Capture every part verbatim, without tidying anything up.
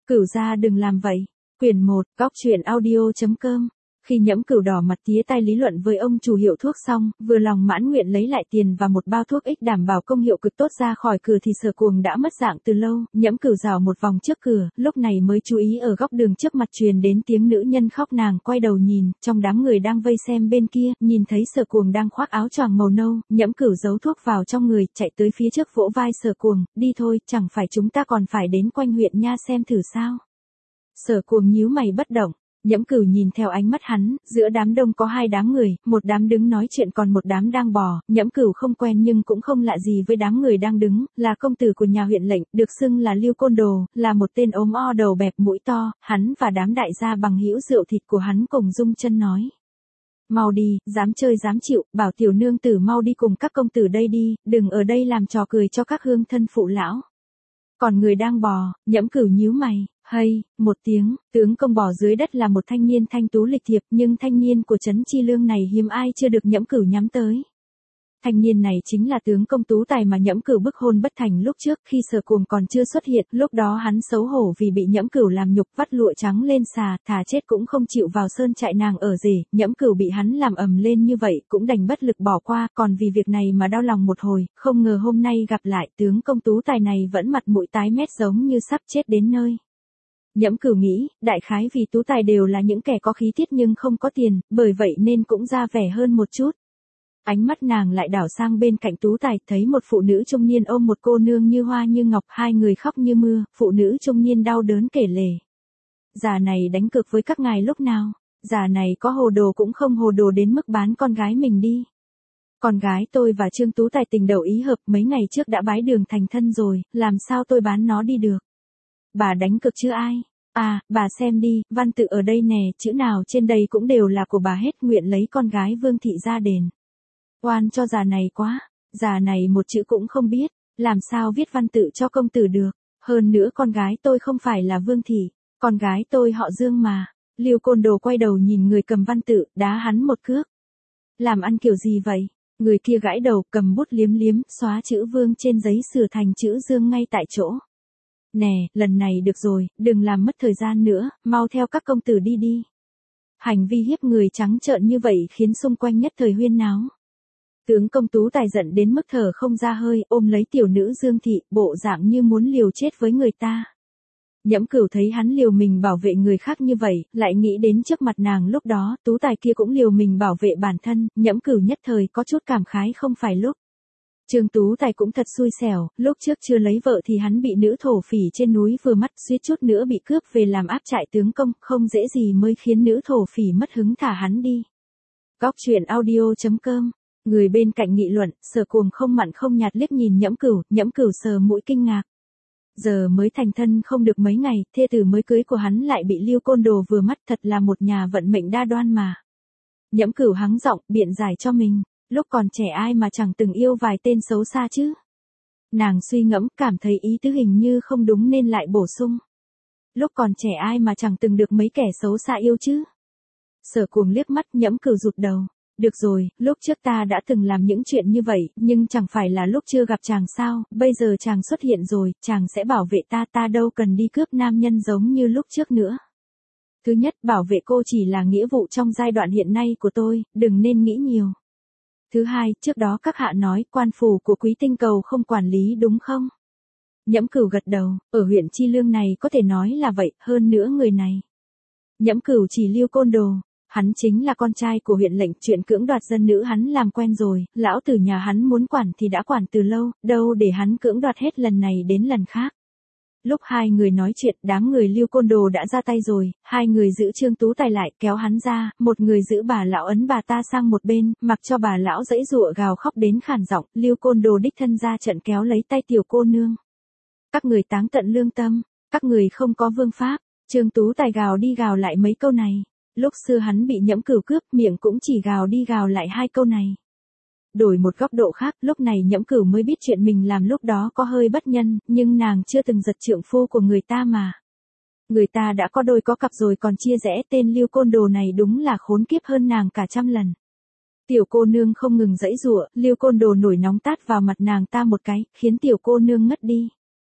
Cửu gia đừng làm vậy. Quyển một, góc truyện audio.com. Khi Nhẫm Cửu đỏ mặt tía tai lý luận với ông chủ hiệu thuốc xong, vừa lòng mãn nguyện lấy lại tiền và một bao thuốc ích đảm bảo công hiệu cực tốt ra khỏi cửa thì Sở Cuồng đã mất dạng từ lâu. Nhẫm Cửu rảo một vòng trước cửa, lúc này mới chú ý ở góc đường trước mặt truyền đến tiếng nữ nhân khóc. Nàng quay đầu nhìn, trong đám người đang vây xem bên kia, nhìn thấy Sở Cuồng đang khoác áo choàng màu nâu. Nhẫm Cửu giấu thuốc vào trong người, chạy tới phía trước vỗ vai Sở Cuồng, đi thôi, chẳng phải chúng ta còn phải đến quanh huyện nha xem thử sao. Sở Cuồng nhíu mày bất động. Nhẫm Cửu nhìn theo ánh mắt hắn, giữa đám đông có hai đám người, một đám đứng nói chuyện còn một đám đang bò. Nhẫm Cửu không quen nhưng cũng không lạ gì với đám người đang đứng, là công tử của nhà huyện lệnh, được xưng là Lưu Côn Đồ, là một tên ốm o đầu bẹp mũi to. Hắn và đám đại gia bằng hữu rượu thịt của hắn cùng rung chân nói: mau đi, dám chơi dám chịu, bảo tiểu nương tử mau đi cùng các công tử đây đi, đừng ở đây làm trò cười cho các hương thân phụ lão. Còn người đang bò, Nhẫm Cửu nhíu mày. Hay, một tiếng, tướng công bò dưới đất là một thanh niên thanh tú lịch thiệp, nhưng thanh niên của trấn Chi Lương này hiếm ai chưa được Nhẫm Cửu nhắm tới. Thanh niên này chính là tướng công Tú Tài mà Nhẫm Cửu bức hôn bất thành lúc trước, khi Sở Cuồng còn chưa xuất hiện. Lúc đó hắn xấu hổ vì bị Nhẫm Cửu làm nhục, vắt lụa trắng lên xà, thà chết cũng không chịu vào sơn trại nàng ở rể. Nhẫm Cửu bị hắn làm ầm lên như vậy cũng đành bất lực bỏ qua, còn vì việc này mà đau lòng một hồi. Không ngờ hôm nay gặp lại, tướng công Tú Tài này vẫn mặt mũi tái mét giống như sắp chết đến nơi. Nhẫm Cửu nghĩ, đại khái vì Tú Tài đều là những kẻ có khí tiết nhưng không có tiền, bởi vậy nên cũng ra vẻ hơn một chút. Ánh mắt nàng lại đảo sang bên cạnh Tú Tài, thấy một phụ nữ trung niên ôm một cô nương như hoa như ngọc, hai người khóc như mưa. Phụ nữ trung niên đau đớn kể lể: già này đánh cược với các ngài lúc nào, già này có hồ đồ cũng không hồ đồ đến mức bán con gái mình đi. Con gái tôi và Trương Tú Tài tình đầu ý hợp, mấy ngày trước đã bái đường thành thân rồi, làm sao tôi bán nó đi được. Bà đánh cược chứ ai? À, bà xem đi, văn tự ở đây nè, chữ nào trên đây cũng đều là của bà hết, nguyện lấy con gái Vương thị ra đền. Oan cho già này quá, già này một chữ cũng không biết, làm sao viết văn tự cho công tử được, hơn nữa con gái tôi không phải là Vương thị, con gái tôi họ Dương mà. Lưu Côn Đồ quay đầu nhìn người cầm văn tự, đá hắn một cước. Làm ăn kiểu gì vậy? Người kia gãi đầu, cầm bút liếm liếm, xóa chữ Vương trên giấy sửa thành chữ Dương ngay tại chỗ. Nè, lần này được rồi, đừng làm mất thời gian nữa, mau theo các công tử đi đi. Hành vi hiếp người trắng trợn như vậy khiến xung quanh nhất thời huyên náo. Tướng công Tú Tài giận đến mức thở không ra hơi, ôm lấy tiểu nữ Dương thị, bộ dạng như muốn liều chết với người ta. Nhẫm Cửu thấy hắn liều mình bảo vệ người khác như vậy, lại nghĩ đến trước mặt nàng lúc đó, Tú Tài kia cũng liều mình bảo vệ bản thân. Nhẫm Cửu nhất thời có chút cảm khái không phải lúc. Trương Tú Tài cũng thật xui xẻo, lúc trước chưa lấy vợ thì hắn bị nữ thổ phỉ trên núi vừa mắt, suýt chút nữa bị cướp về làm áp trại tướng công, không dễ gì mới khiến nữ thổ phỉ mất hứng thả hắn đi. Góc truyện audio.com. Người bên cạnh nghị luận, Sở Cuồng không mặn không nhạt liếc nhìn Nhẫm Cửu, Nhẫm Cửu sờ mũi kinh ngạc. Giờ mới thành thân không được mấy ngày, thê tử mới cưới của hắn lại bị Lưu Côn Đồ vừa mắt, thật là một nhà vận mệnh đa đoan mà. Nhẫm Cửu hắng giọng, biện giải cho mình. Lúc còn trẻ ai mà chẳng từng yêu vài tên xấu xa chứ. Nàng suy ngẫm, cảm thấy ý tứ hình như không đúng nên lại bổ sung. Lúc còn trẻ ai mà chẳng từng được mấy kẻ xấu xa yêu chứ. Sở Cuồng liếc mắt, Nhẫm Cửu rụt đầu. Được rồi, lúc trước ta đã từng làm những chuyện như vậy, nhưng chẳng phải là lúc chưa gặp chàng sao, bây giờ chàng xuất hiện rồi, chàng sẽ bảo vệ ta, ta đâu cần đi cướp nam nhân giống như lúc trước nữa. Thứ nhất, bảo vệ cô chỉ là nghĩa vụ trong giai đoạn hiện nay của tôi, đừng nên nghĩ nhiều. Thứ hai, trước đó các hạ nói quan phủ của Quý Tinh Cầu không quản lý đúng không? Nhẫm Cửu gật đầu, ở huyện Chi Lương này có thể nói là vậy, hơn nữa người này. Nhẫm Cửu chỉ Lưu Côn Đồ, hắn chính là con trai của huyện lệnh, chuyện cưỡng đoạt dân nữ hắn làm quen rồi, lão tử nhà hắn muốn quản thì đã quản từ lâu, đâu để hắn cưỡng đoạt hết lần này đến lần khác. Lúc hai người nói chuyện, đám người Lưu Côn Đồ đã ra tay rồi, hai người giữ Trương Tú Tài lại, kéo hắn ra, một người giữ bà lão ấn bà ta sang một bên, mặc cho bà lão giãy giụa gào khóc đến khàn giọng. Lưu Côn Đồ đích thân ra trận kéo lấy tay tiểu cô nương. Các người táng tận lương tâm, các người không có vương pháp. Trương Tú Tài gào đi gào lại mấy câu này. Lúc xưa hắn bị Nhẫm Cửu cướp, miệng cũng chỉ gào đi gào lại hai câu này. Đổi một góc độ khác, lúc này Nhẫm Cửu mới biết chuyện mình làm lúc đó có hơi bất nhân, nhưng nàng chưa từng giật trượng phu của người ta mà. Người ta đã có đôi có cặp rồi còn chia rẽ, tên Lưu Côn Đồ này đúng là khốn kiếp hơn nàng cả trăm lần. Tiểu cô nương không ngừng giãy giụa, Lưu Côn Đồ nổi nóng tát vào mặt nàng ta một cái, khiến tiểu cô nương ngất đi.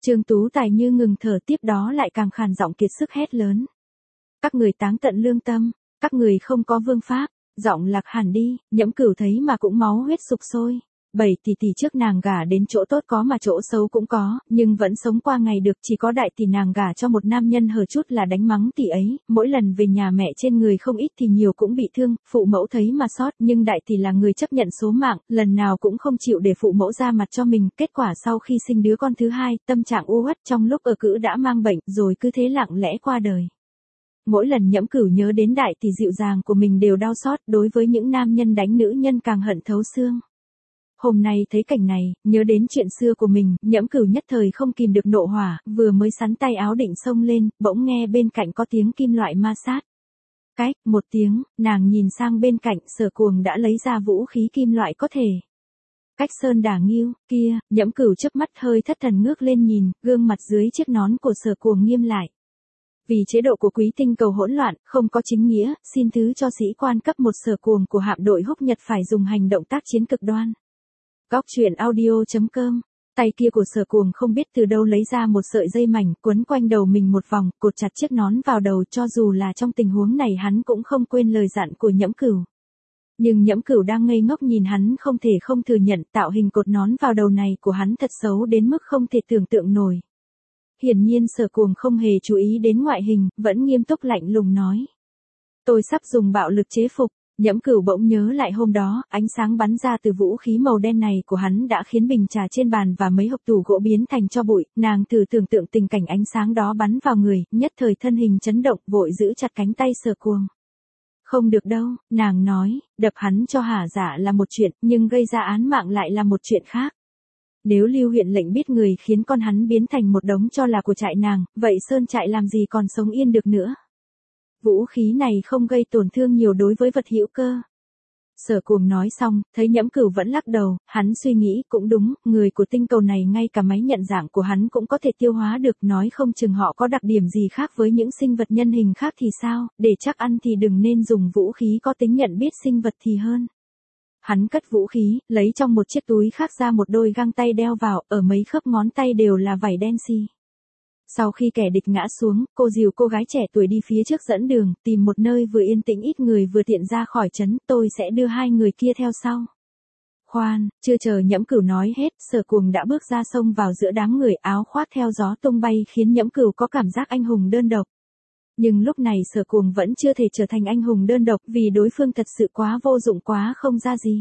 Trương Tú Tài như ngừng thở, tiếp đó lại càng khàn giọng kiệt sức hét lớn. Các người táng tận lương tâm, các người không có vương pháp, giọng lạc hẳn đi, Nhẫm Cửu thấy mà cũng máu huyết sục sôi. Bảy tỷ tỷ trước nàng gả đến chỗ tốt có mà chỗ xấu cũng có, nhưng vẫn sống qua ngày được, chỉ có đại tỷ nàng gả cho một nam nhân hở chút là đánh mắng tỷ ấy, mỗi lần về nhà mẹ trên người không ít thì nhiều cũng bị thương, phụ mẫu thấy mà xót, nhưng đại tỷ là người chấp nhận số mạng, lần nào cũng không chịu để phụ mẫu ra mặt cho mình, kết quả sau khi sinh đứa con thứ hai, tâm trạng u uất trong lúc ở cữ đã mang bệnh, rồi cứ thế lặng lẽ qua đời. Mỗi lần Nhẫm Cửu nhớ đến đại tỷ dịu dàng của mình đều đau xót, đối với những nam nhân đánh nữ nhân càng hận thấu xương. Hôm nay thấy cảnh này, nhớ đến chuyện xưa của mình, Nhẫm Cửu nhất thời không kìm được nộ hỏa, vừa mới sắn tay áo định xông lên, bỗng nghe bên cạnh có tiếng kim loại ma sát. Cách, một tiếng, nàng nhìn sang bên cạnh, Sở Cuồng đã lấy ra vũ khí kim loại có thể. Cách sơn đả nghiêu, kia, Nhẫm Cửu chớp mắt hơi thất thần ngước lên nhìn, gương mặt dưới chiếc nón của Sở Cuồng nghiêm lại. Vì chế độ của quý tinh cầu hỗn loạn, không có chính nghĩa, xin thứ cho sĩ quan cấp một Sở Cuồng của hạm đội Húc Nhật phải dùng hành động tác chiến cực đoan. Góc truyện audio chấm com. Tay kia của Sở Cuồng không biết từ đâu lấy ra một sợi dây mảnh, quấn quanh đầu mình một vòng, cột chặt chiếc nón vào đầu, cho dù là trong tình huống này hắn cũng không quên lời dặn của Nhẫm Cửu. Nhưng Nhẫm Cửu đang ngây ngốc nhìn hắn, không thể không thừa nhận tạo hình cột nón vào đầu này của hắn thật xấu đến mức không thể tưởng tượng nổi. Hiển nhiên Sở Cuồng không hề chú ý đến ngoại hình, vẫn nghiêm túc lạnh lùng nói. Tôi sắp dùng bạo lực chế phục. Nhẫm Cửu bỗng nhớ lại hôm đó, ánh sáng bắn ra từ vũ khí màu đen này của hắn đã khiến bình trà trên bàn và mấy hộp tủ gỗ biến thành tro bụi, nàng thử tưởng tượng tình cảnh ánh sáng đó bắn vào người, nhất thời thân hình chấn động, vội giữ chặt cánh tay Sở Cuồng. Không được đâu, nàng nói, đập hắn cho hả dạ là một chuyện, nhưng gây ra án mạng lại là một chuyện khác. Nếu Lưu huyện lệnh biết người khiến con hắn biến thành một đống tro là của trại nàng, vậy sơn trại làm gì còn sống yên được nữa. Vũ khí này không gây tổn thương nhiều đối với vật hữu cơ. Sở Cuồng nói xong, thấy Nhẫm Cửu vẫn lắc đầu, hắn suy nghĩ, cũng đúng, người của tinh cầu này ngay cả máy nhận dạng của hắn cũng có thể tiêu hóa được, nói không chừng họ có đặc điểm gì khác với những sinh vật nhân hình khác thì sao, để chắc ăn thì đừng nên dùng vũ khí có tính nhận biết sinh vật thì hơn. Hắn cất vũ khí, lấy trong một chiếc túi khác ra một đôi găng tay đeo vào, ở mấy khớp ngón tay đều là vảy đen xì. Sau khi kẻ địch ngã xuống, cô dìu cô gái trẻ tuổi đi phía trước dẫn đường, tìm một nơi vừa yên tĩnh ít người vừa tiện ra khỏi trấn, tôi sẽ đưa hai người kia theo sau. Khoan, chưa chờ Nhẫm Cửu nói hết, Sở Cuồng đã bước ra xông vào giữa đám người, áo khoác theo gió tung bay khiến Nhẫm Cửu có cảm giác anh hùng đơn độc. Nhưng lúc này Sở Cuồng vẫn chưa thể trở thành anh hùng đơn độc vì đối phương thật sự quá vô dụng, quá không ra gì.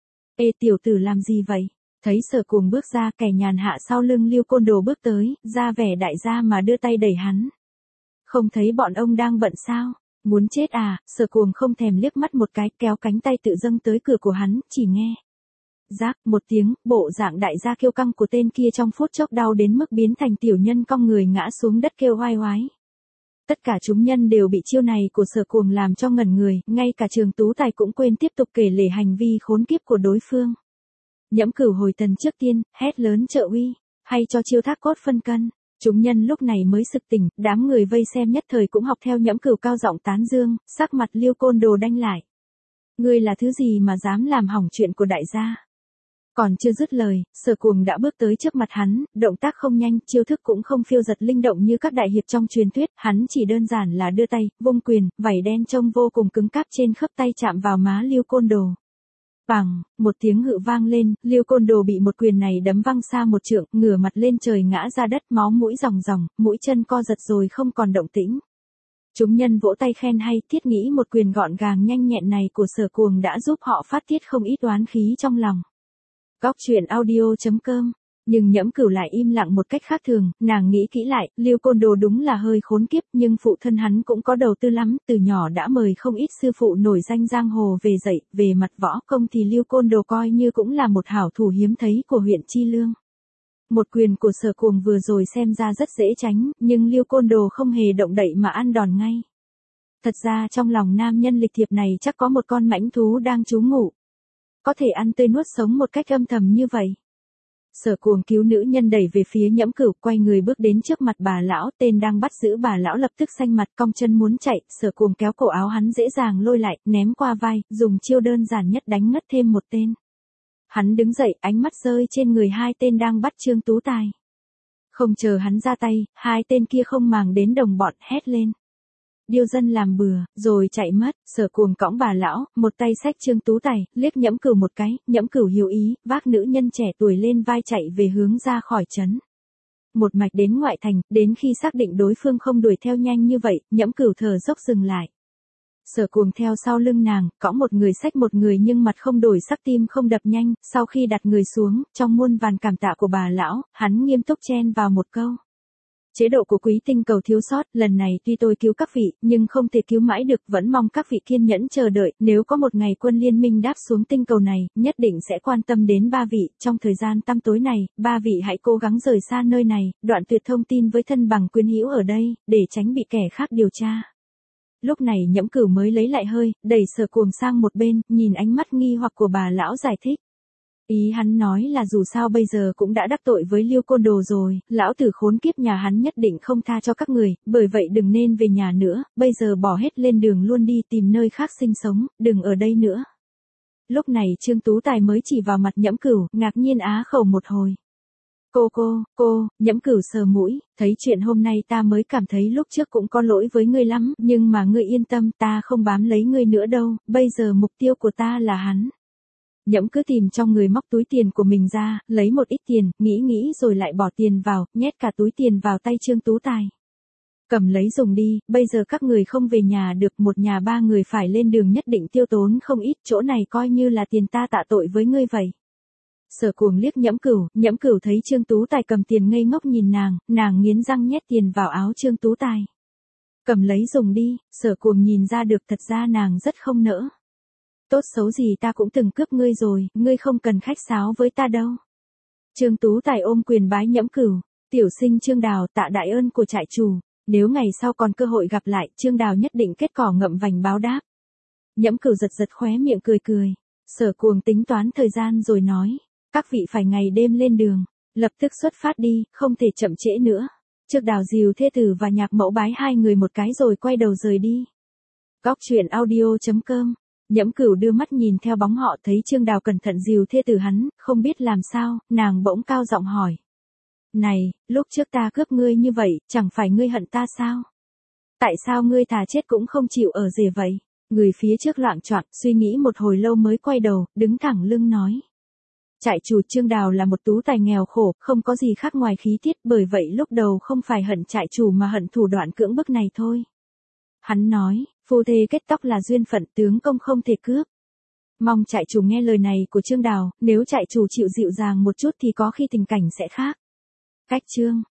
Ê tiểu tử làm gì vậy? Thấy Sở Cuồng bước ra, kẻ nhàn hạ sau lưng Lưu Côn Đồ bước tới, ra vẻ đại gia mà đưa tay đẩy hắn. Không thấy bọn ông đang bận sao? Muốn chết à? Sở Cuồng không thèm liếc mắt một cái, kéo cánh tay tự dâng tới cửa của hắn, chỉ nghe. Rác, một tiếng, bộ dạng đại gia kiêu căng của tên kia trong phút chốc đau đến mức biến thành tiểu nhân cong người ngã xuống đất kêu oai oái. Tất cả chúng nhân đều bị chiêu này của Sở Cuồng làm cho ngẩn người, ngay cả Trường Tú Tài cũng quên tiếp tục kể lể hành vi khốn kiếp của đối phương. Nhẫm Cửu hồi thần trước tiên, hét lớn trợ uy, hay cho chiêu thác cốt phân cân. Chúng nhân lúc này mới sực tỉnh, đám người vây xem nhất thời cũng học theo Nhẫm Cửu cao giọng tán dương, sắc mặt Lưu Côn Đồ đanh lại. Ngươi là thứ gì mà dám làm hỏng chuyện của đại gia? Còn chưa dứt lời, Sở Cuồng đã bước tới trước mặt hắn, động tác không nhanh, chiêu thức cũng không phiêu giật linh động như các đại hiệp trong truyền thuyết, hắn chỉ đơn giản là đưa tay, vung quyền, vảy đen trông vô cùng cứng cáp trên khớp tay chạm vào má Lưu Côn Đồ. Bằng, một tiếng hự vang lên, Lưu Côn Đồ bị một quyền này đấm văng xa một trượng, ngửa mặt lên trời ngã ra đất, máu mũi ròng ròng, mũi chân co giật rồi không còn động tĩnh. Chúng nhân vỗ tay khen hay, thiết nghĩ một quyền gọn gàng nhanh nhẹn này của Sở Cuồng đã giúp họ phát tiết không ít oán khí trong lòng. Góc truyện audio chấm com. Nhưng Nhẫm Cửu lại im lặng một cách khác thường, nàng nghĩ kỹ lại, Lưu Côn Đồ đúng là hơi khốn kiếp, nhưng phụ thân hắn cũng có đầu tư lắm, từ nhỏ đã mời không ít sư phụ nổi danh giang hồ về dạy, về mặt võ công thì Lưu Côn Đồ coi như cũng là một hảo thủ hiếm thấy của huyện Chi Lương. Một quyền của Sở Cuồng vừa rồi xem ra rất dễ tránh, nhưng Lưu Côn Đồ không hề động đậy mà ăn đòn ngay. Thật ra trong lòng nam nhân lịch thiệp này chắc có một con mãnh thú đang trú ngụ. Có thể ăn tươi nuốt sống một cách âm thầm như vậy. Sở Cuồng cứu nữ nhân đẩy về phía Nhẫm Cửu, quay người bước đến trước mặt bà lão, tên đang bắt giữ bà lão lập tức xanh mặt cong chân muốn chạy, Sở Cuồng kéo cổ áo hắn dễ dàng lôi lại, ném qua vai, dùng chiêu đơn giản nhất đánh ngất thêm một tên. Hắn đứng dậy, ánh mắt rơi trên người hai tên đang bắt Trương Tú Tài. Không chờ hắn ra tay, hai tên kia không màng đến đồng bọn hét lên. Điêu dân làm bừa, rồi chạy mất. Sở Cuồng cõng bà lão, một tay xách Trương Tú Tài, liếc Nhẫm Cửu một cái, Nhẫm Cửu hiểu ý, vác nữ nhân trẻ tuổi lên vai chạy về hướng ra khỏi trấn. Một mạch đến ngoại thành, đến khi xác định đối phương không đuổi theo nhanh như vậy, Nhẫm Cửu thở dốc dừng lại. Sở Cuồng theo sau lưng nàng, cõng một người xách một người nhưng mặt không đổi sắc, tim không đập nhanh. Sau khi đặt người xuống, trong muôn vàn cảm tạ của bà lão, hắn nghiêm túc chen vào một câu. Chế độ của Quý Tinh Cầu thiếu sót, lần này tuy tôi cứu các vị, nhưng không thể cứu mãi được, vẫn mong các vị kiên nhẫn chờ đợi, nếu có một ngày quân liên minh đáp xuống tinh cầu này, nhất định sẽ quan tâm đến ba vị, trong thời gian tăm tối này, ba vị hãy cố gắng rời xa nơi này, đoạn tuyệt thông tin với thân bằng quyến hữu ở đây, để tránh bị kẻ khác điều tra. Lúc này Nhẫm Cửu mới lấy lại hơi, đẩy Sở Cuồng sang một bên, nhìn ánh mắt nghi hoặc của bà lão giải thích. Ý hắn nói là dù sao bây giờ cũng đã đắc tội với Liêu Côn Đồ rồi, lão tử khốn kiếp nhà hắn nhất định không tha cho các người, bởi vậy đừng nên về nhà nữa, bây giờ bỏ hết lên đường luôn đi tìm nơi khác sinh sống, đừng ở đây nữa. Lúc này Trương Tú Tài mới chỉ vào mặt Nhẫm Cửu, ngạc nhiên á khẩu một hồi. Cô cô, cô, Nhẫm Cửu sờ mũi, thấy chuyện hôm nay ta mới cảm thấy lúc trước cũng có lỗi với ngươi lắm, nhưng mà ngươi yên tâm, ta không bám lấy ngươi nữa đâu, bây giờ mục tiêu của ta là hắn. Nhẫm cứ tìm trong người móc túi tiền của mình ra, lấy một ít tiền, nghĩ nghĩ rồi lại bỏ tiền vào, nhét cả túi tiền vào tay Trương Tú Tài. Cầm lấy dùng đi, bây giờ các người không về nhà được, một nhà ba người phải lên đường nhất định tiêu tốn không ít, chỗ này coi như là tiền ta tạ tội với ngươi vậy. Sở Cuồng liếc Nhẫm Cửu, Nhẫm Cửu thấy Trương Tú Tài cầm tiền ngây ngốc nhìn nàng, nàng nghiến răng nhét tiền vào áo Trương Tú Tài. Cầm lấy dùng đi, Sở Cuồng nhìn ra được thật ra nàng rất không nỡ. Tốt xấu gì ta cũng từng cướp ngươi rồi, ngươi không cần khách sáo với ta đâu. Trương Tú Tài ôm quyền bái Nhẫm Cửu, tiểu sinh Trương Đào tạ đại ơn của trại chủ, nếu ngày sau còn cơ hội gặp lại, Trương Đào nhất định kết cỏ ngậm vành báo đáp. Nhẫm Cửu giật giật khóe miệng cười cười, Sở Cuồng tính toán thời gian rồi nói, các vị phải ngày đêm lên đường, lập tức xuất phát đi, không thể chậm trễ nữa. Trước Đào dìu thê tử và Nhạc Mẫu bái hai người một cái rồi quay đầu rời đi. Góc truyện audio chấm com. Nhẫm Cửu đưa mắt nhìn theo bóng họ, thấy Trương Đào cẩn thận dìu thê tử hắn, không biết làm sao, nàng bỗng cao giọng hỏi. Này, lúc trước ta cướp ngươi như vậy, chẳng phải ngươi hận ta sao? Tại sao ngươi thà chết cũng không chịu ở rể vậy? Người phía trước loạng choạng, suy nghĩ một hồi lâu mới quay đầu, đứng thẳng lưng nói. Trại chủ Trương Đào là một tú tài nghèo khổ, không có gì khác ngoài khí tiết, bởi vậy lúc đầu không phải hận trại chủ mà hận thủ đoạn cưỡng bức này thôi. Hắn nói, phu thê kết tóc là duyên phận, tướng công không thể cướp. Mong trại chủ nghe lời này của Trương Đào, nếu trại chủ chịu dịu dàng một chút thì có khi tình cảnh sẽ khác. Cách chương